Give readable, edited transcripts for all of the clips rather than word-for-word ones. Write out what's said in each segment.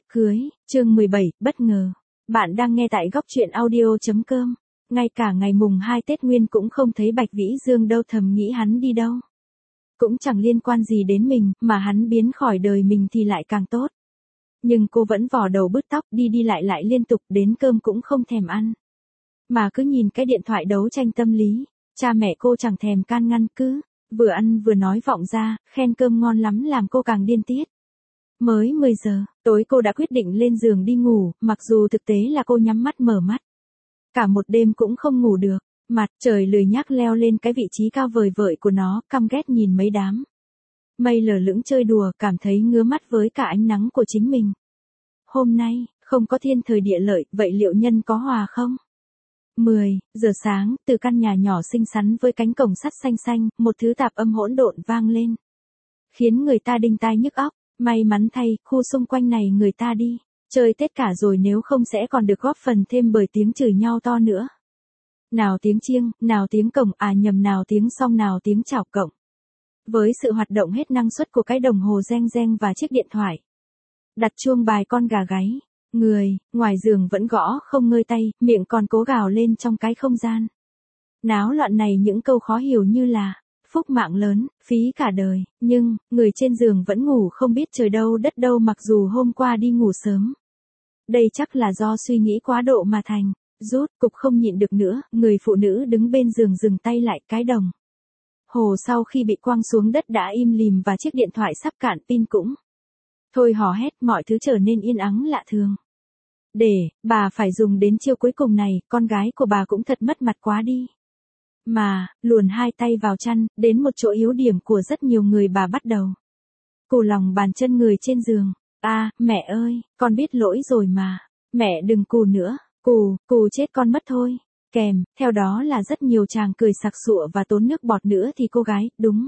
cưới, chương 17, bất ngờ. Bạn đang nghe tại góc truyện audio.com. Ngay cả ngày mùng 2 Tết Nguyên cũng không thấy Bạch Vĩ Dương đâu, thầm nghĩ hắn đi đâu. Cũng chẳng liên quan gì đến mình, mà hắn biến khỏi đời mình thì lại càng tốt. Nhưng cô vẫn vò đầu bứt tóc, đi đi lại liên tục, đến cơm cũng không thèm ăn. Mà cứ nhìn cái điện thoại đấu tranh tâm lý, cha mẹ cô chẳng thèm can ngăn, cứ vừa ăn vừa nói vọng ra, khen cơm ngon lắm làm cô càng điên tiết. Mới 10 giờ, tối cô đã quyết định lên giường đi ngủ, mặc dù thực tế là cô nhắm mắt mở mắt. Cả một đêm cũng không ngủ được, mặt trời lười nhác leo lên cái vị trí cao vời vợi của nó, căm ghét nhìn mấy đám mây lờ lững chơi đùa, cảm thấy ngứa mắt với cả ánh nắng của chính mình. Hôm nay, không có thiên thời địa lợi, vậy liệu nhân có hòa không? 10 giờ sáng, từ căn nhà nhỏ xinh xắn với cánh cổng sắt xanh xanh, một thứ tạp âm hỗn độn vang lên, khiến người ta đinh tai nhức óc. May mắn thay, khu xung quanh này người ta đi chơi Tết cả rồi, nếu không sẽ còn được góp phần thêm bởi tiếng chửi nhau to nữa. Nào tiếng chiêng, nào tiếng cổng, nào tiếng song, nào tiếng chào cổng. Với sự hoạt động hết năng suất của cái đồng hồ reng reng và chiếc điện thoại đặt chuông bài con gà gáy, người ngoài giường vẫn gõ không ngơi tay, miệng còn cố gào lên trong cái không gian náo loạn này những câu khó hiểu như là phúc mạng lớn, phí cả đời, nhưng người trên giường vẫn ngủ không biết trời đâu đất đâu, mặc dù hôm qua đi ngủ sớm. Đây chắc là do suy nghĩ quá độ mà thành. Rút cục không nhịn được nữa, người phụ nữ đứng bên giường dừng tay lại, cái đồng hồ sau khi bị quăng xuống đất đã im lìm và chiếc điện thoại sắp cạn pin cũng thôi hò hét, mọi thứ trở nên yên ắng lạ thường. Để bà phải dùng đến chiêu cuối cùng này, con gái của bà cũng thật mất mặt quá đi. Mà, luồn hai tay vào chăn, đến một chỗ yếu điểm của rất nhiều người, bà bắt đầu cù lòng bàn chân người trên giường. Mẹ ơi, con biết lỗi rồi mà. Mẹ đừng cù nữa, cù chết con mất thôi. Kèm, theo đó là rất nhiều tràng cười sặc sụa và tốn nước bọt nữa thì cô gái, đúng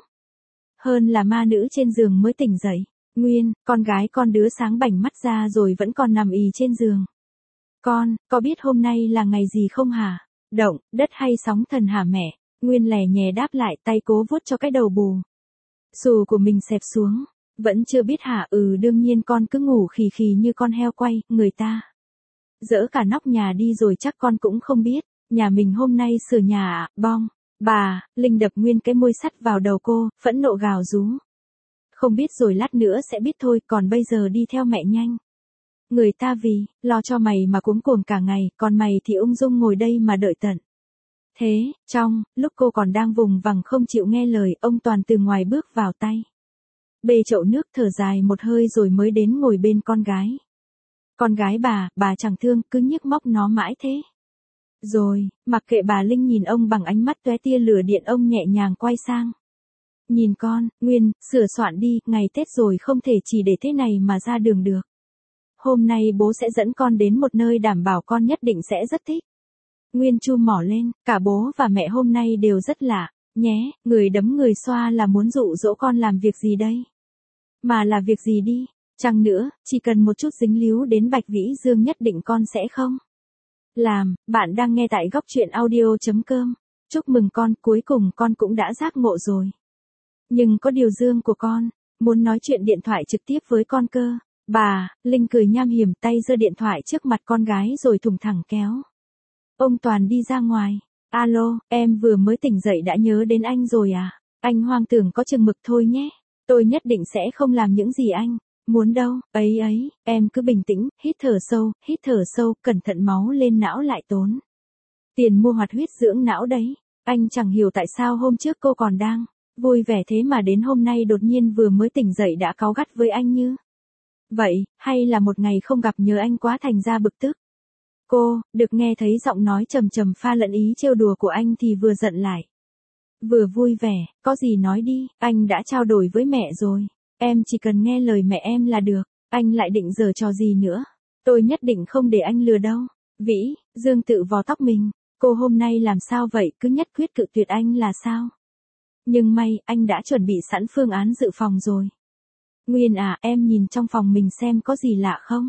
hơn là ma nữ trên giường mới tỉnh dậy. Nguyên, con gái con đứa sáng bảnh mắt ra rồi vẫn còn nằm ì trên giường. Con, có biết hôm nay là ngày gì không hả? Động, đất hay sóng thần hả mẹ? Nguyên lè nhè đáp lại, tay cố vuốt cho cái đầu bù xù của mình xẹp xuống. Vẫn chưa biết hả? Đương nhiên con cứ ngủ khì khì như con heo quay, người ta dỡ cả nóc nhà đi rồi chắc con cũng không biết. Nhà mình hôm nay sửa nhà à? Bong. Bà, Linh đập Nguyên cái môi sắt vào đầu cô, phẫn nộ gào rú. Không biết rồi lát nữa sẽ biết thôi, còn bây giờ đi theo mẹ nhanh. Người ta vì lo cho mày mà cuống cuồng cả ngày, còn mày thì ung dung ngồi đây mà đợi tận thế. Trong lúc cô còn đang vùng vằng không chịu nghe lời, ông Toàn từ ngoài bước vào, tay bê chậu nước, thở dài một hơi rồi mới đến ngồi bên con gái. Con gái bà chẳng thương, cứ nhức móc nó mãi thế. Rồi, mặc kệ bà Linh nhìn ông bằng ánh mắt tóe tia lửa điện, ông nhẹ nhàng quay sang nhìn con. Nguyên, sửa soạn đi, ngày Tết rồi không thể chỉ để thế này mà ra đường được. Hôm nay bố sẽ dẫn con đến một nơi đảm bảo con nhất định sẽ rất thích. Nguyên chu mỏ lên, cả bố và mẹ hôm nay đều rất lạ, nhé, người đấm người xoa là muốn dụ dỗ con làm việc gì đây? Mà là việc gì đi, chăng nữa, chỉ cần một chút dính líu đến Bạch Vĩ Dương nhất định con sẽ không làm. Bạn đang nghe tại góc truyện audio.com. Chúc mừng con, cuối cùng con cũng đã giác ngộ rồi. Nhưng có điều Dương của con muốn nói chuyện điện thoại trực tiếp với con cơ. Bà Linh cười nham hiểm, tay giơ điện thoại trước mặt con gái rồi thùng thẳng kéo ông Toàn đi ra ngoài. Alo, em vừa mới tỉnh dậy đã nhớ đến anh rồi à? Anh hoang tưởng có chừng mực thôi nhé. Tôi nhất định sẽ không làm những gì anh muốn đâu. Ấy, em cứ bình tĩnh, hít thở sâu, cẩn thận, máu lên não lại tốn tiền mua hoạt huyết dưỡng não đấy. Anh chẳng hiểu tại sao hôm trước cô còn đang vui vẻ thế mà đến hôm nay đột nhiên vừa mới tỉnh dậy đã cáu gắt với anh như vậy, hay là một ngày không gặp nhớ anh quá thành ra bực tức. Cô được nghe thấy giọng nói trầm trầm pha lẫn ý trêu đùa của anh thì vừa giận lại vừa vui vẻ. Có gì nói đi, anh đã trao đổi với mẹ rồi, em chỉ cần nghe lời mẹ em là được. Anh lại định giở trò gì nữa? Tôi nhất định không để anh lừa đâu. Vĩ Dương tự vò tóc mình. Cô hôm nay làm sao vậy, cứ nhất quyết cự tuyệt anh là sao? Nhưng may, anh đã chuẩn bị sẵn phương án dự phòng rồi. Nguyên em nhìn trong phòng mình xem có gì lạ không?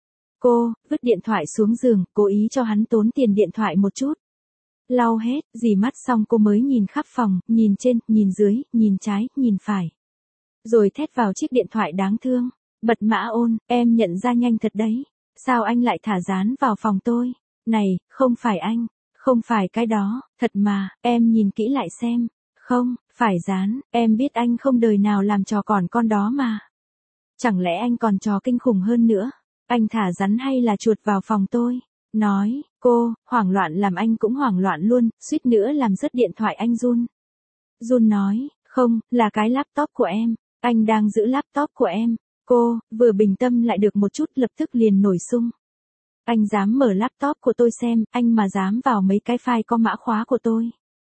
Cô vứt điện thoại xuống giường, cố ý cho hắn tốn tiền điện thoại một chút. Lau hết, dì mắt xong cô mới nhìn khắp phòng, nhìn trên, nhìn dưới, nhìn trái, nhìn phải. Rồi thét vào chiếc điện thoại đáng thương. Bật mã ôn, em nhận ra nhanh thật đấy. Sao anh lại thả dán vào phòng tôi? Này, không phải anh. Không phải cái đó, thật mà, em nhìn kỹ lại xem. Không, phải dán, em biết anh không đời nào làm trò còn con đó mà. Chẳng lẽ anh còn trò kinh khủng hơn nữa? Anh thả rắn hay là chuột vào phòng tôi? Nói, cô, hoảng loạn làm anh cũng hoảng loạn luôn, suýt nữa làm rớt điện thoại anh run. Jun nói, không, là cái laptop của em. Anh đang giữ laptop của em. Cô, vừa bình tâm lại được một chút lập tức liền nổi sung. Anh dám mở laptop của tôi xem, anh mà dám vào mấy cái file có mã khóa của tôi.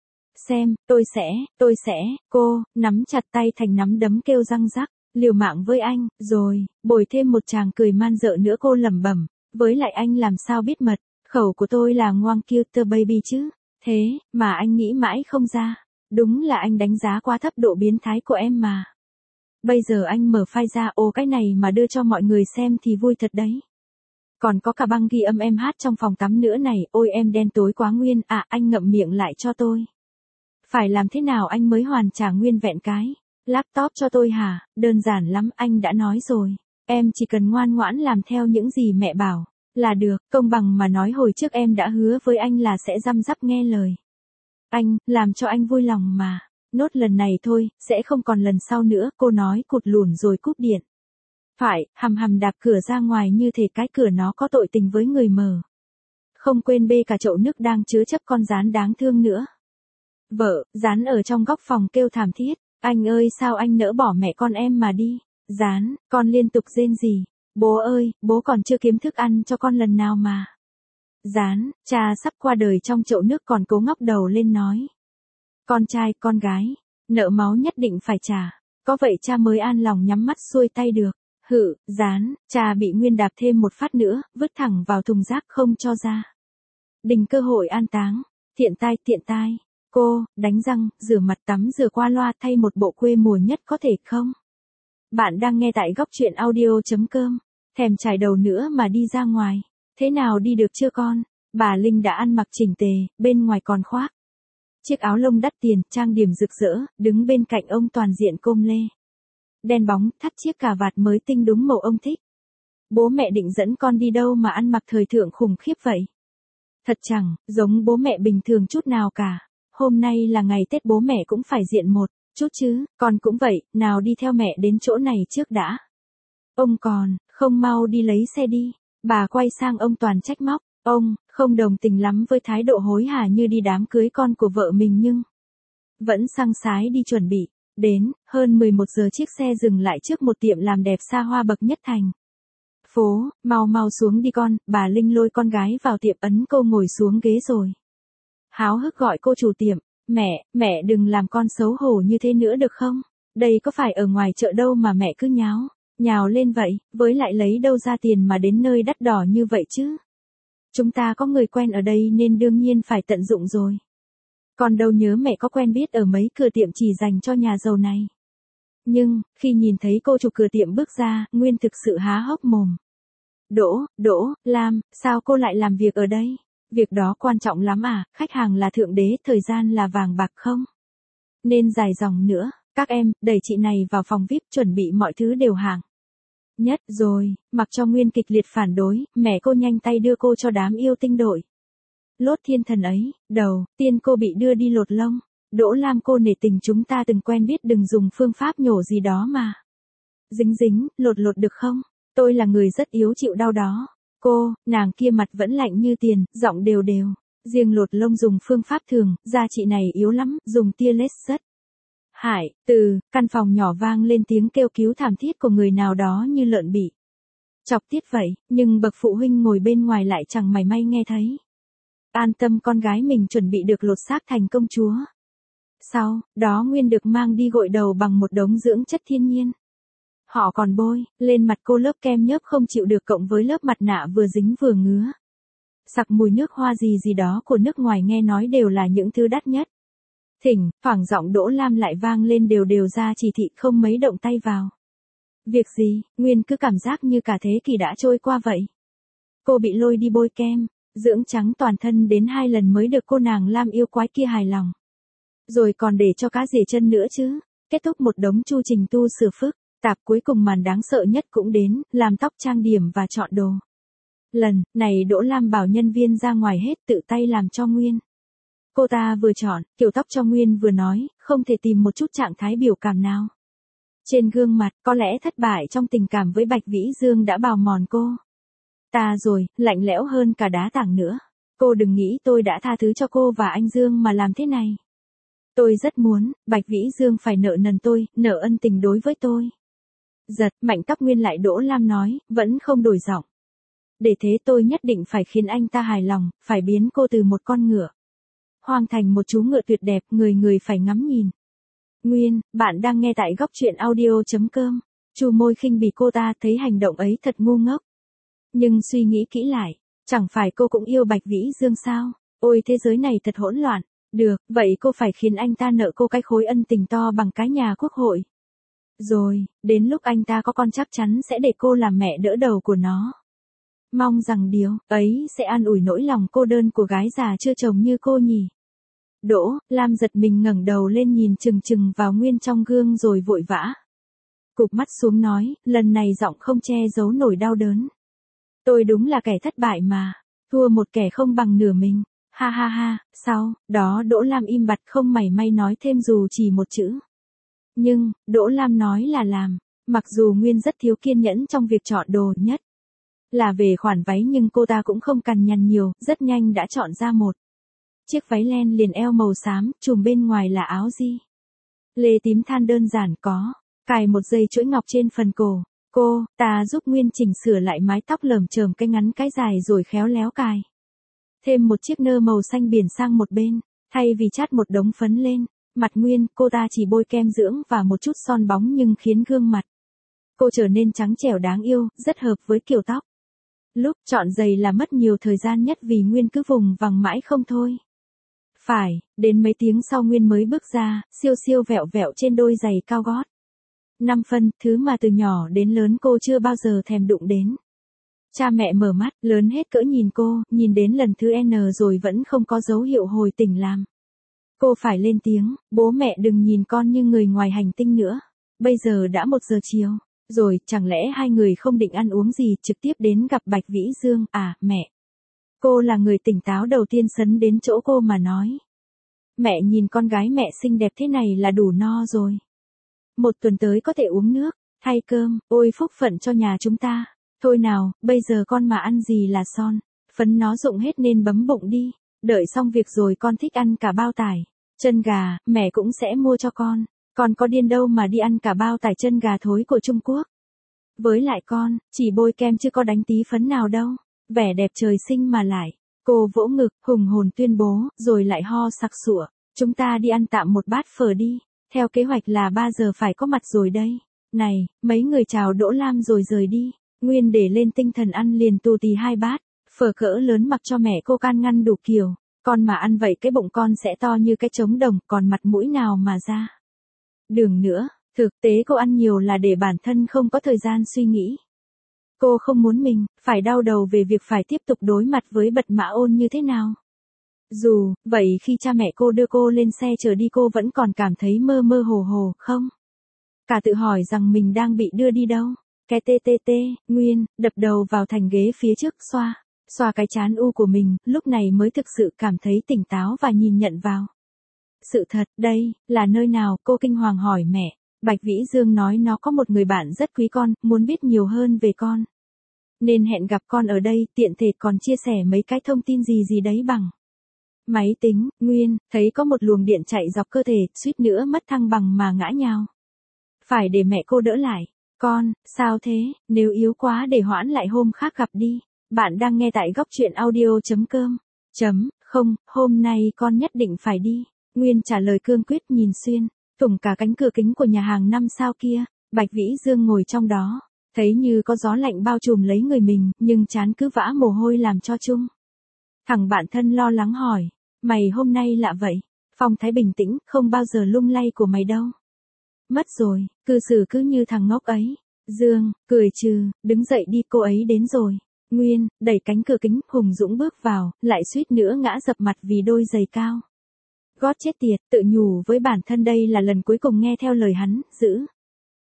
Xem, tôi sẽ, cô, nắm chặt tay thành nắm đấm kêu răng rắc, liều mạng với anh, rồi, bồi thêm một tràng cười man dợ nữa cô lẩm bẩm, với lại anh làm sao biết mật, khẩu của tôi là ngoan cuter baby chứ, thế, mà anh nghĩ mãi không ra, đúng là anh đánh giá quá thấp độ biến thái của em mà. Bây giờ anh mở file ra, ồ cái này mà đưa cho mọi người xem thì vui thật đấy. Còn có cả băng ghi âm em hát trong phòng tắm nữa này, ôi em đen tối quá Nguyên, à anh ngậm miệng lại cho tôi. Phải làm thế nào anh mới hoàn trả nguyên vẹn cái laptop cho tôi hả? Đơn giản lắm, anh đã nói rồi. Em chỉ cần ngoan ngoãn làm theo những gì mẹ bảo là được, công bằng mà nói hồi trước em đã hứa với anh là sẽ răm rắp nghe lời. Anh, làm cho anh vui lòng mà. Nốt lần này thôi, sẽ không còn lần sau nữa, cô nói cụt lùn rồi cúp điện. Phải, hầm đạp cửa ra ngoài như thể cái cửa nó có tội tình với người mở. Không quên bê cả chậu nước đang chứa chấp con gián đáng thương nữa. Vợ, Gián ở trong góc phòng kêu thảm thiết. Anh ơi sao anh nỡ bỏ mẹ con em mà đi. Gián, con liên tục rên rỉ. Bố ơi, bố còn chưa kiếm thức ăn cho con lần nào mà. Gián, cha sắp qua đời trong chậu nước còn cố ngóc đầu lên nói. Con trai, con gái, nợ máu nhất định phải trả. Có vậy cha mới an lòng nhắm mắt xuôi tay được. Hự, Gián, cha bị Nguyên đạp thêm một phát nữa, vứt thẳng vào thùng rác không cho ra. Đình cơ hội an táng. Tiện tai. Cô, đánh răng, rửa mặt tắm rửa qua loa thay một bộ quê mùa nhất có thể không? Bạn đang nghe tại góc truyện audio.com. Thèm chải đầu nữa mà đi ra ngoài. Thế nào đi được chưa con? Bà Linh đã ăn mặc chỉnh tề, bên ngoài còn khoác chiếc áo lông đắt tiền, trang điểm rực rỡ, đứng bên cạnh ông toàn diện com lê. Đen bóng, thắt chiếc cà vạt mới tinh đúng màu ông thích. Bố mẹ định dẫn con đi đâu mà ăn mặc thời thượng khủng khiếp vậy? Thật chẳng, giống bố mẹ bình thường chút nào cả. Hôm nay là ngày Tết bố mẹ cũng phải diện một chút chứ, con cũng vậy, nào đi theo mẹ đến chỗ này trước đã. Ông còn, không mau đi lấy xe đi. Bà quay sang ông Toàn trách móc, ông, không đồng tình lắm với thái độ hối hả như đi đám cưới con của vợ mình nhưng vẫn săng sái đi chuẩn bị. Đến, hơn 11 giờ chiếc xe dừng lại trước một tiệm làm đẹp xa hoa bậc nhất thành phố, mau xuống đi con, bà Linh lôi con gái vào tiệm ấn cô ngồi xuống ghế rồi. Háo hức gọi cô chủ tiệm, mẹ đừng làm con xấu hổ như thế nữa được không? Đây có phải ở ngoài chợ đâu mà mẹ cứ nhào lên vậy, với lại lấy đâu ra tiền mà đến nơi đắt đỏ như vậy chứ? Chúng ta có người quen ở đây nên đương nhiên phải tận dụng rồi. Còn đâu nhớ mẹ có quen biết ở mấy cửa tiệm chỉ dành cho nhà giàu này. Nhưng, khi nhìn thấy cô chủ cửa tiệm bước ra, Nguyên thực sự há hốc mồm. Đỗ, Lam, sao cô lại làm việc ở đây? Việc đó quan trọng lắm à, khách hàng là thượng đế, thời gian là vàng bạc không? Nên dài dòng nữa, các em, đẩy chị này vào phòng VIP chuẩn bị mọi thứ đều hàng nhất rồi, mặc cho Nguyên kịch liệt phản đối, mẹ cô nhanh tay đưa cô cho đám yêu tinh đội. Lốt thiên thần ấy, đầu tiên cô bị đưa đi lột lông. Đỗ Lam cô nể tình chúng ta từng quen biết đừng dùng phương pháp nhổ gì đó mà. Dính, lột được không? Tôi là người rất yếu chịu đau đó. Cô, nàng kia mặt vẫn lạnh như tiền, giọng đều. Riêng lột lông dùng phương pháp thường, da chị này yếu lắm, dùng tia laser. Hải, căn phòng nhỏ vang lên tiếng kêu cứu thảm thiết của người nào đó như lợn bị chọc tiết vậy, nhưng bậc phụ huynh ngồi bên ngoài lại chẳng mảy may nghe thấy. An tâm con gái mình chuẩn bị được lột xác thành công chúa. Sau đó Nguyên được mang đi gội đầu bằng một đống dưỡng chất thiên nhiên. Họ còn bôi lên mặt cô lớp kem nhớp không chịu được cộng với lớp mặt nạ vừa dính vừa ngứa. Sặc mùi nước hoa gì đó của nước ngoài nghe nói đều là những thứ đắt nhất. Thỉnh thoảng giọng Đỗ Lam lại vang lên đều ra chỉ thị không mấy động tay vào. Việc gì, Nguyên cứ cảm giác như cả thế kỷ đã trôi qua vậy. Cô bị lôi đi bôi kem, dưỡng trắng toàn thân đến 2 lần mới được cô nàng Lam yêu quái kia hài lòng. Rồi còn để cho cá rỉa chân nữa chứ. Kết thúc một đống chu trình tu sửa phức Tạp cuối cùng màn đáng sợ nhất cũng đến, làm tóc trang điểm và chọn đồ. Lần này Đỗ Lam bảo nhân viên ra ngoài hết tự tay làm cho Nguyên. Cô ta vừa chọn kiểu tóc cho Nguyên vừa nói, không thể tìm một chút trạng thái biểu cảm nào. Trên gương mặt, có lẽ thất bại trong tình cảm với Bạch Vĩ Dương đã bào mòn cô. Ta rồi, lạnh lẽo hơn cả đá tảng nữa. Cô đừng nghĩ tôi đã tha thứ cho cô và anh Dương mà làm thế này. Tôi rất muốn, Bạch Vĩ Dương phải nợ nần tôi, nợ ân tình đối với tôi. Giật, mạnh tóc Nguyên lại Đỗ Lam nói, vẫn không đổi giọng. Để thế tôi nhất định phải khiến anh ta hài lòng, phải biến cô từ một con ngựa hoang thành một chú ngựa tuyệt đẹp, người người phải ngắm nhìn. Nguyên, bạn đang nghe tại góc truyện audio.com. Chu môi khinh bỉ cô ta, thấy hành động ấy thật ngu ngốc. Nhưng suy nghĩ kỹ lại, chẳng phải cô cũng yêu Bạch Vĩ Dương sao? Ôi thế giới này thật hỗn loạn. Được, vậy cô phải khiến anh ta nợ cô cái khối ân tình to bằng cái nhà quốc hội. Rồi, đến lúc anh ta có con chắc chắn sẽ để cô làm mẹ đỡ đầu của nó. Mong rằng điều ấy sẽ an ủi nỗi lòng cô đơn của gái già chưa chồng như cô nhỉ. Đỗ Lam giật mình ngẩng đầu lên nhìn chừng chừng vào Nguyên trong gương rồi vội vã cụp mắt xuống nói, lần này giọng không che giấu nổi đau đớn. Tôi đúng là kẻ thất bại mà, thua một kẻ không bằng nửa mình. Ha ha ha, sau đó Đỗ Lam im bặt không mảy may nói thêm dù chỉ một chữ. Nhưng, Đỗ Lam nói là làm, mặc dù Nguyên rất thiếu kiên nhẫn trong việc chọn đồ, nhất là về khoản váy, nhưng cô ta cũng không cằn nhằn nhiều, rất nhanh đã chọn ra một chiếc váy len liền eo màu xám, trùm bên ngoài là áo di lê tím than đơn giản, có cài một dây chuỗi ngọc trên phần cổ. Cô ta giúp Nguyên chỉnh sửa lại mái tóc lởm chởm cái ngắn cái dài rồi khéo léo cài thêm một chiếc nơ màu xanh biển sang một bên, thay vì chát một đống phấn lên mặt Nguyên, cô ta chỉ bôi kem dưỡng và một chút son bóng nhưng khiến gương mặt cô trở nên trắng trẻo đáng yêu, rất hợp với kiểu tóc. Lúc chọn giày là mất nhiều thời gian nhất vì Nguyên cứ vùng vằng mãi không thôi. Phải, đến mấy tiếng sau Nguyên mới bước ra, siêu siêu vẹo vẹo trên đôi giày cao gót 5 phân, thứ mà từ nhỏ đến lớn cô chưa bao giờ thèm đụng đến. Cha mẹ mở mắt, lớn hết cỡ nhìn cô, nhìn đến lần thứ N rồi vẫn không có dấu hiệu hồi tỉnh làm. Cô phải lên tiếng, bố mẹ đừng nhìn con như người ngoài hành tinh nữa. Bây giờ đã 1 giờ chiều, rồi chẳng lẽ hai người không định ăn uống gì, trực tiếp đến gặp Bạch Vĩ Dương à, mẹ. Cô là người tỉnh táo đầu tiên sấn đến chỗ cô mà nói. Mẹ nhìn con gái mẹ xinh đẹp thế này là đủ no rồi. 1 tuần tới có thể uống nước, thay cơm, ôi phúc phận cho nhà chúng ta. Thôi nào, bây giờ con mà ăn gì là son, phấn nó rụng hết nên bấm bụng đi. Đợi xong việc rồi con thích ăn cả bao tải chân gà, mẹ cũng sẽ mua cho con. Con có điên đâu mà đi ăn cả bao tải chân gà thối của Trung Quốc. Với lại con, chỉ bôi kem chứ có đánh tí phấn nào đâu. Vẻ đẹp trời sinh mà lại. Cô vỗ ngực, hùng hồn tuyên bố, rồi lại ho sặc sụa. Chúng ta đi ăn tạm một bát phở đi. Theo kế hoạch là 3 giờ phải có mặt rồi đây. Này, mấy người chào Đỗ Lam rồi rời đi. Nguyên để lên tinh thần ăn liền tù tì 2 bát. Phở cỡ lớn mặc cho mẹ cô can ngăn đủ kiểu. Con mà ăn vậy cái bụng con sẽ to như cái trống đồng, còn mặt mũi nào mà ra đường nữa. Thực tế cô ăn nhiều là để bản thân không có thời gian suy nghĩ. Cô không muốn mình phải đau đầu về việc phải tiếp tục đối mặt với Bật Mã Ôn như thế nào. Dù vậy khi cha mẹ cô đưa cô lên xe chở đi cô vẫn còn cảm thấy mơ mơ hồ hồ, không cả tự hỏi rằng mình đang bị đưa đi đâu. Cái tê, Nguyên đập đầu vào thành ghế phía trước, xoa cái trán u của mình, lúc này mới thực sự cảm thấy tỉnh táo và nhìn nhận vào sự thật. Đây là nơi nào? Cô kinh hoàng hỏi mẹ. Bạch Vĩ Dương nói nó có một người bạn rất quý con, muốn biết nhiều hơn về con, nên hẹn gặp con ở đây, tiện thể còn chia sẻ mấy cái thông tin gì đấy bằng máy tính. Nguyên thấy có một luồng điện chạy dọc cơ thể, suýt nữa mất thăng bằng mà ngã nhào. Phải để mẹ cô đỡ lại. Con, sao thế? Nếu yếu quá để hoãn lại hôm khác gặp đi. Bạn đang nghe tại góc truyện audio.com. Không, hôm nay con nhất định phải đi. Nguyên trả lời cương quyết, nhìn xuyên thủng cả cánh cửa kính của nhà hàng 5 sao kia. Bạch Vĩ Dương ngồi trong đó, thấy như có gió lạnh bao trùm lấy người mình, nhưng trán cứ vã mồ hôi làm cho chung. Thằng bạn thân lo lắng hỏi, mày hôm nay lạ vậy? Phong thái bình tĩnh, không bao giờ lung lay của mày đâu. Mất rồi, cư xử cứ như thằng ngốc ấy. Dương cười trừ, đứng dậy đi, cô ấy đến rồi. Nguyên đẩy cánh cửa kính, hùng dũng bước vào, lại suýt nữa ngã dập mặt vì đôi giày cao gót chết tiệt, tự nhủ với bản thân đây là lần cuối cùng nghe theo lời hắn, giữ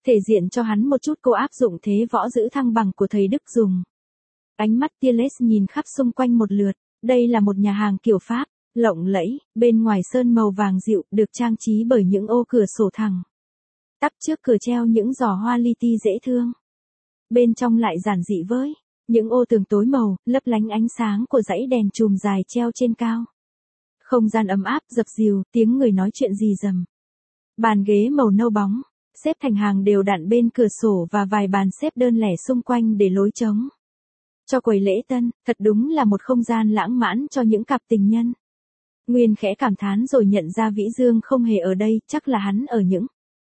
Thể diện cho hắn một chút cô áp dụng thế võ giữ thăng bằng của thầy Đức dùng. Ánh mắt Tierles nhìn khắp xung quanh một lượt, đây là một nhà hàng kiểu Pháp, lộng lẫy, bên ngoài sơn màu vàng dịu, được trang trí bởi những ô cửa sổ thẳng. Tắp trước cửa treo những giỏ hoa li ti dễ thương. Bên trong lại giản dị với, những ô tường tối màu, lấp lánh ánh sáng của dãy đèn chùm dài treo trên cao. Không gian ấm áp, dập dìu, tiếng người nói chuyện rì rầm. Bàn ghế màu nâu bóng, xếp thành hàng đều đặn bên cửa sổ và vài bàn xếp đơn lẻ xung quanh để lối trống. Cho quầy lễ tân, thật đúng là một không gian lãng mạn cho những cặp tình nhân. Nguyên khẽ cảm thán rồi nhận ra Vĩ Dương không hề ở đây, chắc là hắn ở những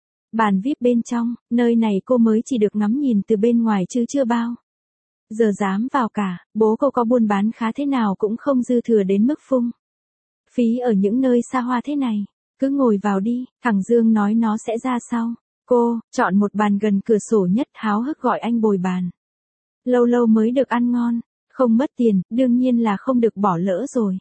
bàn VIP bên trong, nơi này cô mới chỉ được ngắm nhìn từ bên ngoài chứ chưa bao giờ dám vào cả, bố cô có buôn bán khá thế nào cũng không dư thừa đến mức phung phí ở những nơi xa hoa thế này. Cứ ngồi vào đi, thằng Dương nói nó sẽ ra sau. Cô, chọn một bàn gần cửa sổ nhất, háo hức gọi anh bồi bàn. Lâu lâu mới được ăn ngon, không mất tiền, đương nhiên là không được bỏ lỡ rồi.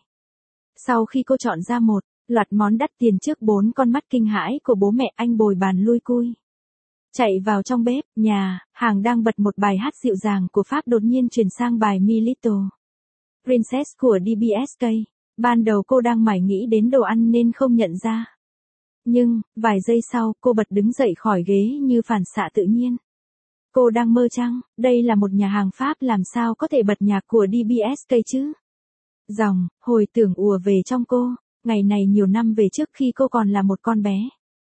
Sau khi cô chọn ra một loạt món đắt tiền trước 4 con mắt kinh hãi của bố mẹ, anh bồi bàn lui cui. Chạy vào trong bếp, nhà hàng đang bật một bài hát dịu dàng của Pháp đột nhiên chuyển sang bài My Little Princess của DBSK. Ban đầu cô đang mải nghĩ đến đồ ăn nên không nhận ra. Nhưng, vài giây sau, cô bật đứng dậy khỏi ghế như phản xạ tự nhiên. Cô đang mơ chăng? Đây là một nhà hàng Pháp, làm sao có thể bật nhạc của DBSK chứ? Dòng hồi tưởng ùa về trong cô, ngày này nhiều năm về trước khi cô còn là một con bé.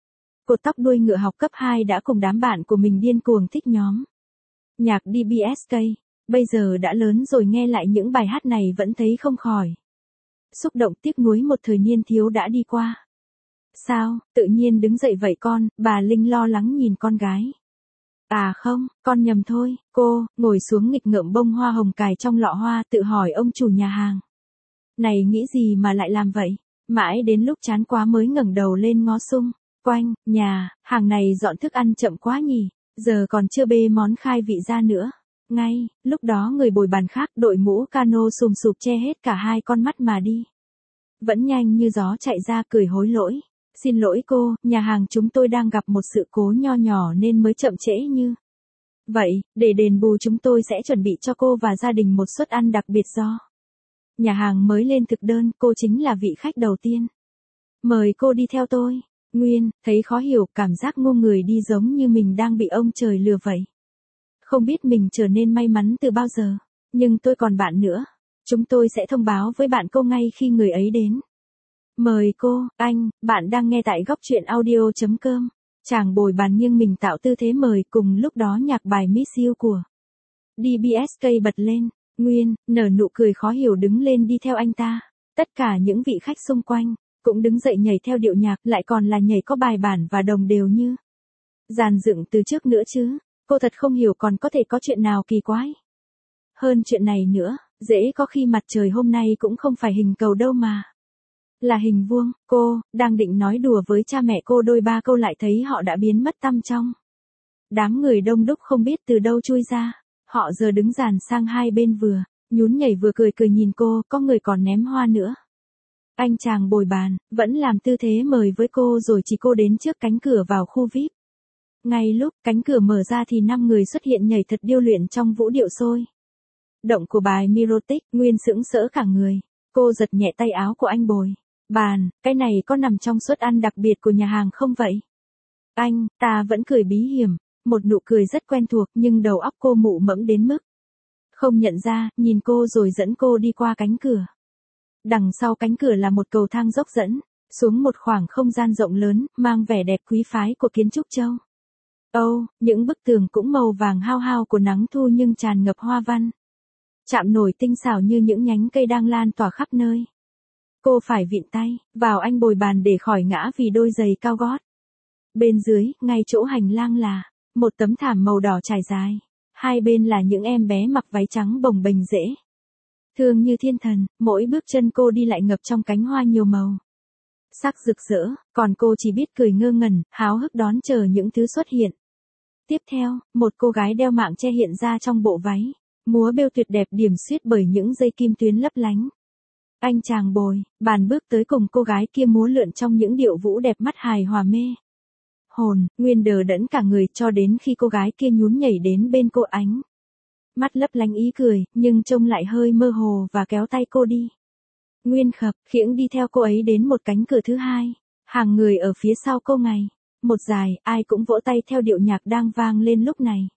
Cột tóc đuôi ngựa học cấp 2 đã cùng đám bạn của mình điên cuồng thích nhóm nhạc DBSK. Bây giờ đã lớn rồi nghe lại những bài hát này vẫn thấy không khỏi xúc động, tiếc nuối một thời niên thiếu đã đi qua. Sao, tự nhiên đứng dậy vậy con? Bà Linh lo lắng nhìn con gái. À không, con nhầm thôi. Cô ngồi xuống nghịch ngợm bông hoa hồng cài trong lọ hoa, tự hỏi ông chủ nhà hàng. Này nghĩ gì mà lại làm vậy? Mãi đến lúc chán quá mới ngẩng đầu lên ngó xung quanh, nhà hàng này dọn thức ăn chậm quá nhỉ, giờ còn chưa bê món khai vị ra nữa. Ngay lúc đó người bồi bàn khác đội mũ cano sùm sụp che hết cả hai con mắt mà đi. Vẫn nhanh như gió chạy ra cười hối lỗi. Xin lỗi cô, nhà hàng chúng tôi đang gặp một sự cố nho nhỏ nên mới chậm trễ như vậy, để đền bù chúng tôi sẽ chuẩn bị cho cô và gia đình một suất ăn đặc biệt do nhà hàng mới lên thực đơn, cô chính là vị khách đầu tiên. Mời cô đi theo tôi. Nguyên thấy khó hiểu, cảm giác ngu người đi giống như mình đang bị ông trời lừa vậy. Không biết mình trở nên may mắn từ bao giờ, nhưng tôi còn bạn nữa. Chúng tôi sẽ thông báo với bạn cô ngay khi người ấy đến. Mời cô, anh, bạn đang nghe tại góc truyện audio.com. Chàng bồi bàn nghiêng mình tạo tư thế mời, cùng lúc đó nhạc bài Miss You của DBSK bật lên. Nguyên nở nụ cười khó hiểu đứng lên đi theo anh ta. Tất cả những vị khách xung quanh cũng đứng dậy nhảy theo điệu nhạc, lại còn là nhảy có bài bản và đồng đều như dàn dựng từ trước nữa chứ. Cô thật không hiểu còn có thể có chuyện nào kỳ quái hơn chuyện này nữa. Dễ có khi mặt trời hôm nay cũng không phải hình cầu đâu mà là hình vuông. Cô đang định nói đùa với cha mẹ cô đôi ba câu lại thấy họ đã biến mất tăm trong đám người đông đúc không biết từ đâu chui ra. Họ giờ đứng dàn sang hai bên, vừa nhún nhảy vừa cười cười nhìn cô, có người còn ném hoa nữa. Anh chàng bồi bàn vẫn làm tư thế mời với cô rồi chỉ cô đến trước cánh cửa vào khu VIP. Ngay lúc cánh cửa mở ra thì 5 người xuất hiện nhảy thật điêu luyện trong vũ điệu sôi động của bài Mirotic. Nguyên sững sỡ cả người. Cô giật nhẹ tay áo của anh bồi bàn, cái này có nằm trong suất ăn đặc biệt của nhà hàng không vậy? Anh ta vẫn cười bí hiểm, một nụ cười rất quen thuộc, nhưng đầu óc cô mụ mẫm đến mức không nhận ra, nhìn cô rồi dẫn cô đi qua cánh cửa. Đằng sau cánh cửa là một cầu thang dốc dẫn xuống một khoảng không gian rộng lớn, mang vẻ đẹp quý phái của kiến trúc châu Âu. Những bức tường cũng màu vàng hao hao của nắng thu nhưng tràn ngập hoa văn chạm nổi tinh xảo như những nhánh cây đang lan tỏa khắp nơi. Cô phải vịn tay vào anh bồi bàn để khỏi ngã vì đôi giày cao gót. Bên dưới, ngay chỗ hành lang là một tấm thảm màu đỏ trải dài. Hai bên là những em bé mặc váy trắng bồng bềnh dễ thương như thiên thần. Mỗi bước chân cô đi lại ngập trong cánh hoa nhiều màu sắc rực rỡ, còn cô chỉ biết cười ngơ ngẩn, háo hức đón chờ những thứ xuất hiện. Tiếp theo, một cô gái đeo mạng che hiện ra trong bộ váy múa bêu tuyệt đẹp điểm xuyết bởi những dây kim tuyến lấp lánh. Anh chàng bồi bàn bước tới cùng cô gái kia múa lượn trong những điệu vũ đẹp, mắt hài hòa mê hồn, Nguyên đờ đẫn cả người cho đến khi cô gái kia nhún nhảy đến bên cô, ánh mắt lấp lánh ý cười, nhưng trông lại hơi mơ hồ và kéo tay cô đi. Nguyên khập khiễng đi theo cô ấy đến một cánh cửa thứ hai. Hàng người ở phía sau cô ngày một dài, ai cũng vỗ tay theo điệu nhạc đang vang lên lúc này.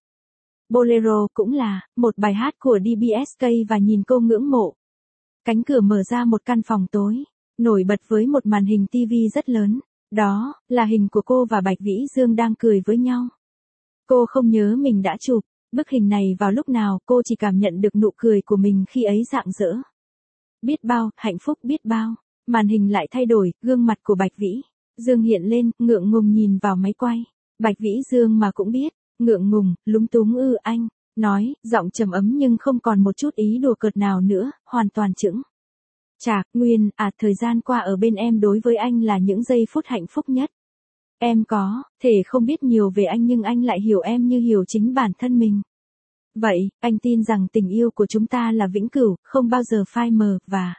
Bolero cũng là một bài hát của DBSK và nhìn cô ngưỡng mộ. Cánh cửa mở ra một căn phòng tối, nổi bật với một màn hình TV rất lớn. Đó là hình của cô và Bạch Vĩ Dương đang cười với nhau. Cô không nhớ mình đã chụp bức hình này vào lúc nào, cô chỉ cảm nhận được nụ cười của mình khi ấy rạng rỡ. Biết bao, hạnh phúc biết bao. Màn hình lại thay đổi, gương mặt của Bạch Vĩ Dương hiện lên, ngượng ngùng nhìn vào máy quay. Bạch Vĩ Dương mà cũng biết, ngượng ngùng, lúng túng anh, nói, giọng trầm ấm nhưng không còn một chút ý đùa cợt nào nữa, hoàn toàn chững chạc. Nguyên, thời gian qua ở bên em đối với anh là những giây phút hạnh phúc nhất. Em có thể không biết nhiều về anh nhưng anh lại hiểu em như hiểu chính bản thân mình. Vậy, anh tin rằng tình yêu của chúng ta là vĩnh cửu, không bao giờ phai mờ, và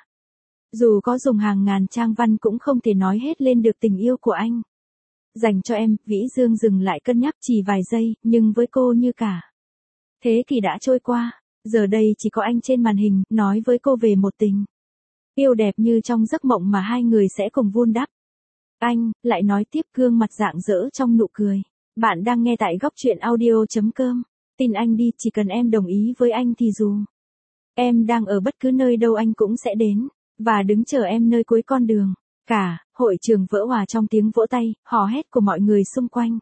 dù có dùng hàng ngàn trang văn cũng không thể nói hết lên được tình yêu của anh dành cho em. Vĩ Dương dừng lại cân nhắc chỉ vài giây, nhưng với cô như cả thế kỷ đã trôi qua, giờ đây chỉ có anh trên màn hình, nói với cô về một tình yêu đẹp như trong giấc mộng mà hai người sẽ cùng vun đắp. Anh lại nói tiếp, gương mặt rạng rỡ trong nụ cười. Bạn đang nghe tại góc truyện audio.com. Tin anh đi, chỉ cần em đồng ý với anh thì dù em đang ở bất cứ nơi đâu anh cũng sẽ đến và đứng chờ em nơi cuối con đường. Cả hội trường vỡ òa trong tiếng vỗ tay, hò hét của mọi người xung quanh.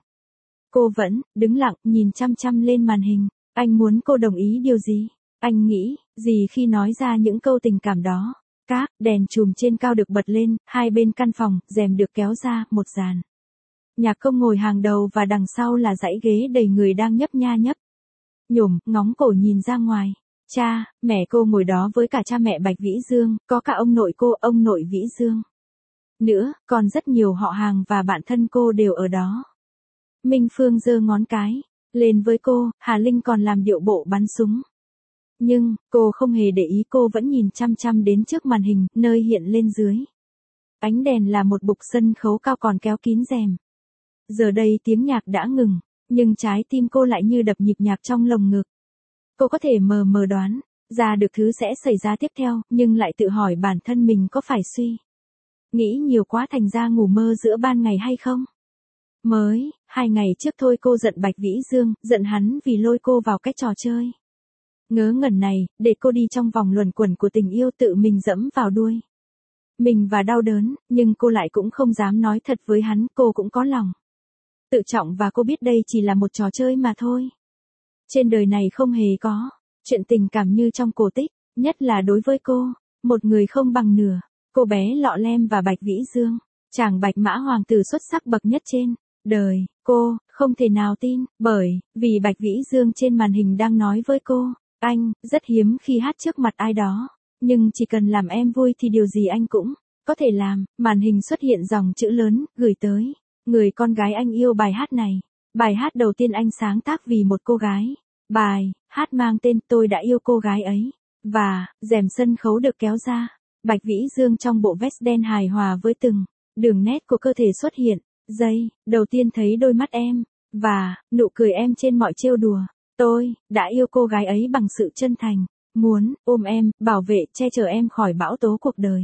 Cô vẫn đứng lặng, nhìn chăm chăm lên màn hình. Anh muốn cô đồng ý điều gì? Anh nghĩ gì khi nói ra những câu tình cảm đó? Các đèn chùm trên cao được bật lên, hai bên căn phòng, rèm được kéo ra, một dàn nhạc công ngồi hàng đầu và đằng sau là dãy ghế đầy người đang nhấp nha nhấp nhổm, ngóng cổ nhìn ra ngoài. Cha, mẹ cô ngồi đó với cả cha mẹ Bạch Vĩ Dương, có cả ông nội cô, ông nội Vĩ Dương nữa, còn rất nhiều họ hàng và bạn thân cô đều ở đó. Minh Phương giơ ngón cái lên với cô, Hà Linh còn làm điệu bộ bắn súng. Nhưng, cô không hề để ý, cô vẫn nhìn chăm chăm đến trước màn hình, nơi hiện lên dưới ánh đèn là một bục sân khấu cao còn kéo kín rèm. Giờ đây tiếng nhạc đã ngừng, nhưng trái tim cô lại như đập nhịp nhạc trong lồng ngực. Cô có thể mờ mờ đoán ra được thứ sẽ xảy ra tiếp theo, nhưng lại tự hỏi bản thân mình có phải suy nghĩ nhiều quá thành ra ngủ mơ giữa ban ngày hay không? Mới 2 ngày trước thôi cô giận Bạch Vĩ Dương, giận hắn vì lôi cô vào cái trò chơi ngớ ngẩn này, để cô đi trong vòng luẩn quẩn của tình yêu, tự mình dẫm vào đuôi mình và đau đớn, nhưng cô lại cũng không dám nói thật với hắn, cô cũng có lòng tự trọng và cô biết đây chỉ là một trò chơi mà thôi. Trên đời này không hề có chuyện tình cảm như trong cổ tích, nhất là đối với cô, một người không bằng nửa, cô bé Lọ Lem và Bạch Vĩ Dương, chàng Bạch Mã hoàng tử xuất sắc bậc nhất trên đời. Cô không thể nào tin, bởi vì Bạch Vĩ Dương trên màn hình đang nói với cô, anh rất hiếm khi hát trước mặt ai đó, nhưng chỉ cần làm em vui thì điều gì anh cũng có thể làm. Màn hình xuất hiện dòng chữ lớn, gửi tới người con gái anh yêu. Bài hát này, bài hát đầu tiên anh sáng tác vì một cô gái. Bài hát mang tên Tôi đã yêu cô gái ấy. Và rèm sân khấu được kéo ra. Bạch Vĩ Dương trong bộ vest đen hài hòa với từng đường nét của cơ thể xuất hiện. Giây đầu tiên thấy đôi mắt em và nụ cười em trên mọi trêu đùa. Tôi đã yêu cô gái ấy bằng sự chân thành, muốn ôm em, bảo vệ, che chở em khỏi bão tố cuộc đời.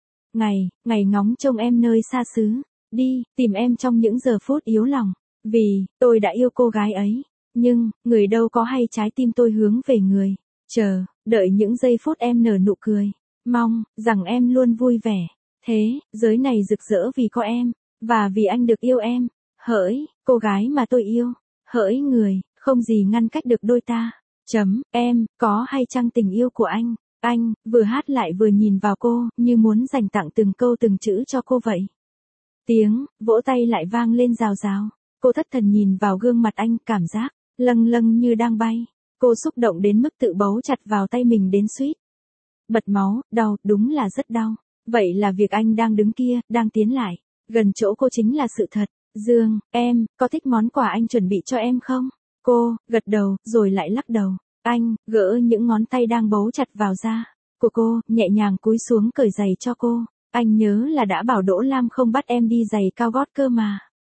Ngày ngóng trông em nơi xa xứ, đi tìm em trong những giờ phút yếu lòng, vì tôi đã yêu cô gái ấy, nhưng người đâu có hay trái tim tôi hướng về người chờ đợi những giây phút em nở nụ cười, mong rằng em luôn vui vẻ. Thế giới này rực rỡ vì có em, và vì anh được yêu em. Hỡi cô gái mà tôi yêu, hỡi người không gì ngăn cách được đôi ta. Em có hay chăng tình yêu của anh? Anh vừa hát lại vừa nhìn vào cô, như muốn dành tặng từng câu từng chữ cho cô vậy. Tiếng vỗ tay lại vang lên rào rào. Cô thất thần nhìn vào gương mặt anh, cảm giác lâng lâng như đang bay. Cô xúc động đến mức tự bấu chặt vào tay mình đến suýt bật máu. Đau, đúng là rất đau. Vậy là việc anh đang đứng kia, đang tiến lại gần chỗ cô chính là sự thật. Dương, em có thích món quà anh chuẩn bị cho em không? Cô gật đầu, rồi lại lắc đầu. Anh gỡ những ngón tay đang bấu chặt vào da của cô, nhẹ nhàng cúi xuống cởi giày cho cô. Anh nhớ là đã bảo Đỗ Lam không bắt em đi giày cao gót cơ mà.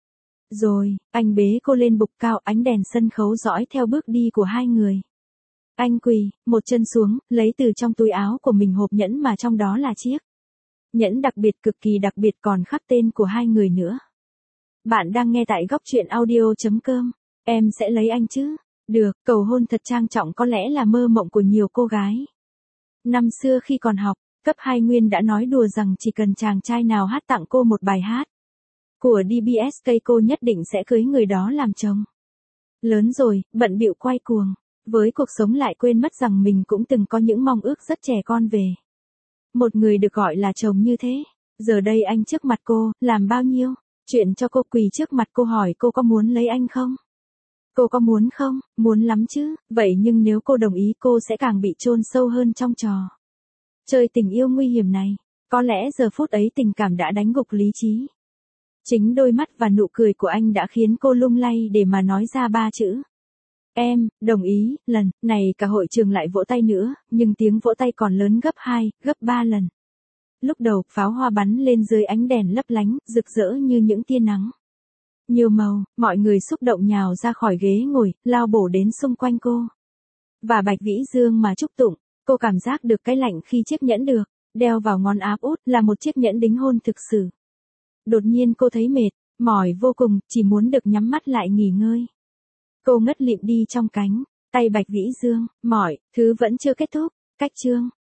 Rồi, anh bế cô lên bục cao, ánh đèn sân khấu dõi theo bước đi của hai người. Anh quỳ, một chân xuống, lấy từ trong túi áo của mình hộp nhẫn mà trong đó là chiếc nhẫn đặc biệt, cực kỳ đặc biệt, còn khắc tên của hai người nữa. Bạn đang nghe tại góc truyện audio.com. Em sẽ lấy anh chứ? Được, cầu hôn thật trang trọng có lẽ là mơ mộng của nhiều cô gái. Năm xưa khi còn học, cấp 2 Nguyên đã nói đùa rằng chỉ cần chàng trai nào hát tặng cô một bài hát của DBSK cô nhất định sẽ cưới người đó làm chồng. Lớn rồi, bận bịu quay cuồng với cuộc sống lại quên mất rằng mình cũng từng có những mong ước rất trẻ con về một người được gọi là chồng như thế. Giờ đây anh trước mặt cô, làm bao nhiêu chuyện cho cô, quỳ trước mặt cô hỏi cô có muốn lấy anh không? Cô có muốn không? Muốn lắm chứ, vậy nhưng nếu cô đồng ý cô sẽ càng bị chôn sâu hơn trong trò chơi tình yêu nguy hiểm này. Có lẽ giờ phút ấy tình cảm đã đánh gục lý trí. Chính đôi mắt và nụ cười của anh đã khiến cô lung lay để mà nói ra ba chữ. Em, đồng ý. Lần này cả hội trường lại vỗ tay nữa, nhưng tiếng vỗ tay còn lớn gấp 2, gấp 3 lần. Lúc đầu, pháo hoa bắn lên dưới ánh đèn lấp lánh, rực rỡ như những tia nắng nhiều màu, mọi người xúc động nhào ra khỏi ghế ngồi, lao bổ đến xung quanh cô. Và Bạch Vĩ Dương mà chúc tụng, cô cảm giác được cái lạnh khi chiếc nhẫn được đeo vào ngón áp út là một chiếc nhẫn đính hôn thực sự. Đột nhiên cô thấy mệt, mỏi vô cùng, chỉ muốn được nhắm mắt lại nghỉ ngơi. Cô ngất lịm đi trong cánh tay Bạch Vĩ Dương, mọi thứ vẫn chưa kết thúc. Cách chương